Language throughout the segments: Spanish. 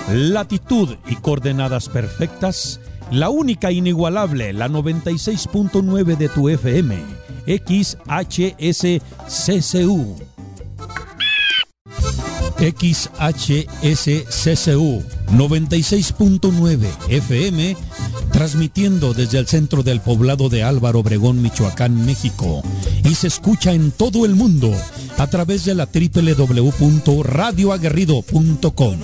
latitud y coordenadas perfectas, la única inigualable, la 96.9 de tu FM, XHSCCU. XHSCCU 96.9 FM, transmitiendo desde el centro del poblado de Álvaro Obregón, Michoacán, México, y se escucha en todo el mundo a través de la www.radioaguerrido.com.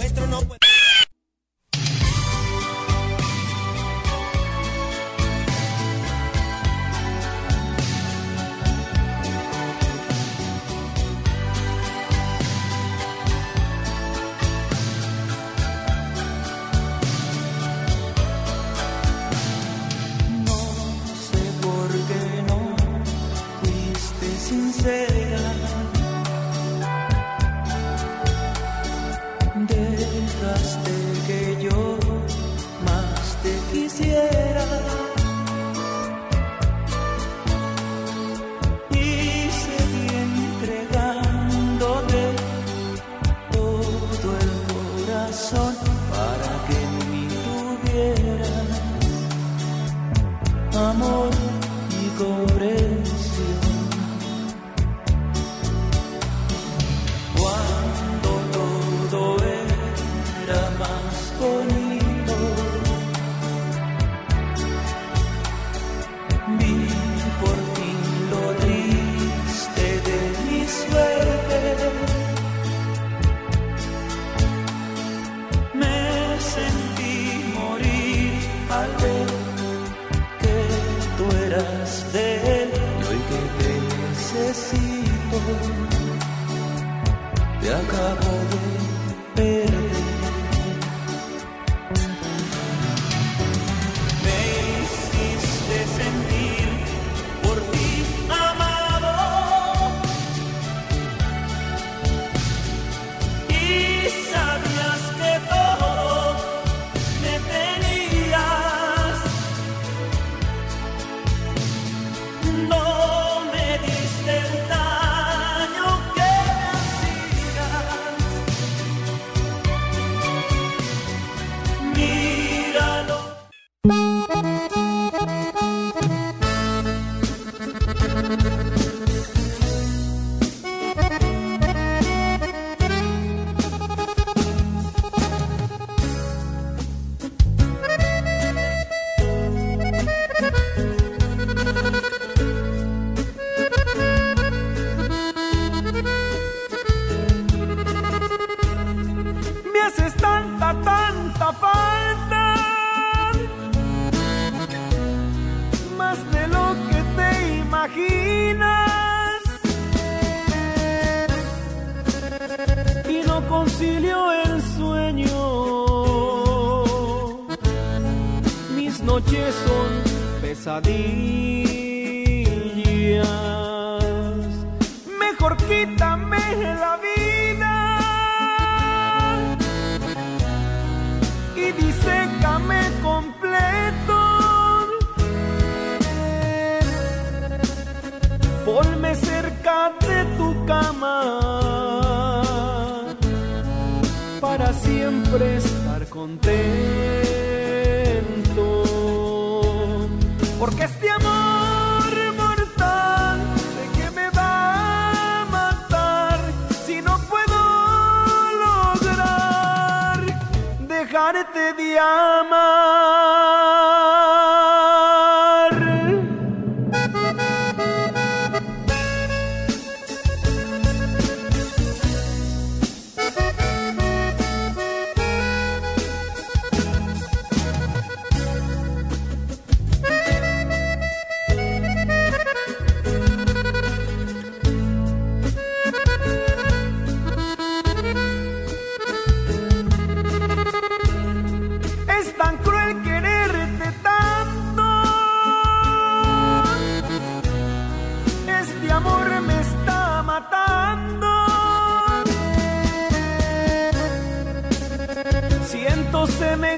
Se me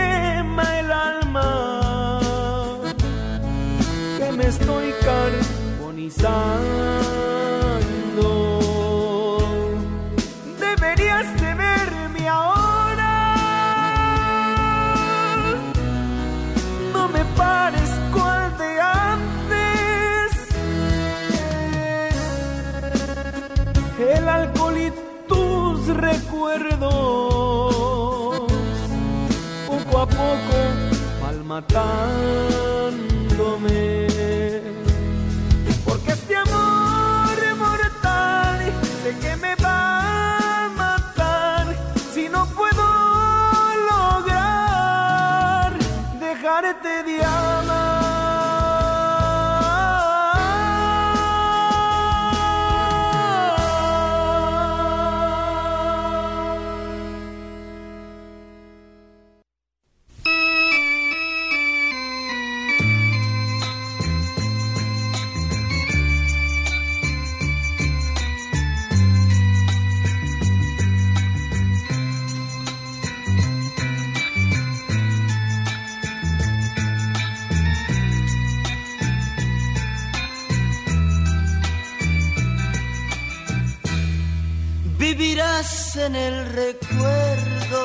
quema el alma, que me estoy carbonizando. Deberías de verme ahora, el alcohol y tus recuerdos, poco a poco van matándome. Porque este amor mortal sé que me va a matar si no puedo lograr dejarte de amar. Vivirás en el recuerdo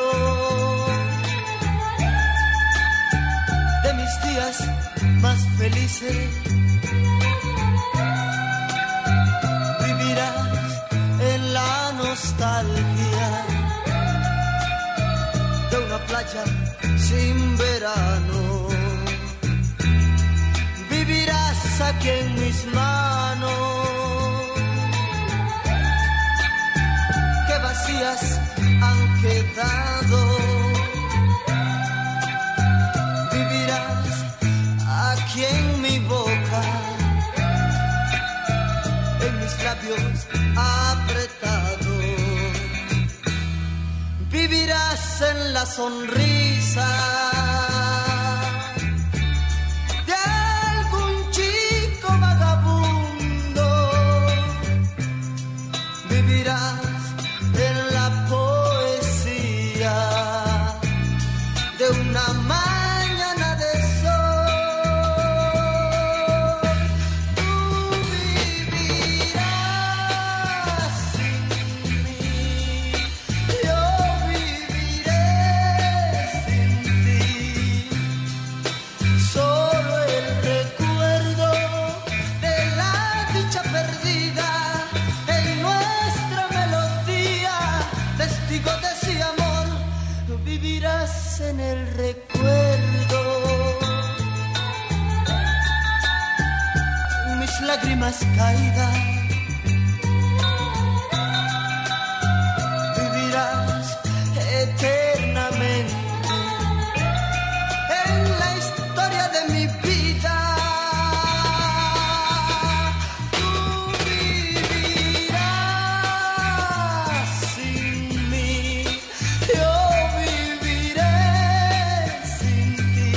de mis días más felices. Vivirás en la nostalgia de una playa sin verano. Vivirás aquí en mis manos, vacías han quedado. Vivirás aquí en mi boca, en mis labios apretados. Vivirás en la sonrisa de algún chico vagabundo. Vivirás en la poesía de una mañana de sol. Tú vivirás sin mí, yo viviré sin ti. Solo el recuerdo de la dicha perdida en nuestra melodía, testigo de ese amor, vivirás en el recuerdo. Mis lágrimas caídas, vivirás eternamente en la historia de mi vida. Tú vivirás sin mí, yo viviré sin ti.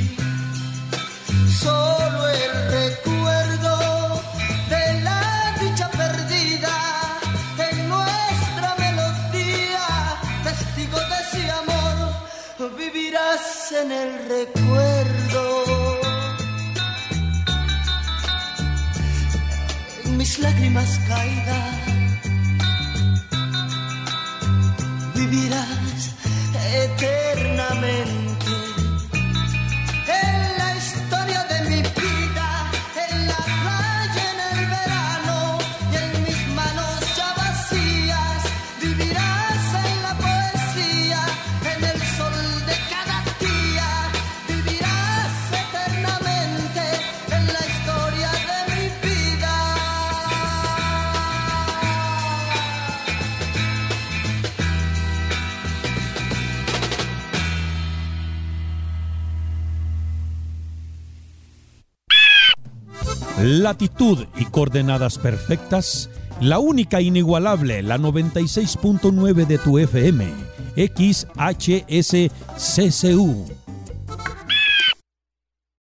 Solo el recuerdo de la dicha perdida en nuestra melodía, testigo de ese amor, vivirás en el recuerdo. En mis lágrimas caídas, vivirás eternamente en la historia de mi vida, en la playa en el verano y en mis manos ya vacías. Vivirás en la poesía, en el sol de cada día. Vivirás eternamente en la historia de mi vida. Latitud y coordenadas perfectas, la única inigualable, la 96.9 de tu FM, XHSCCU.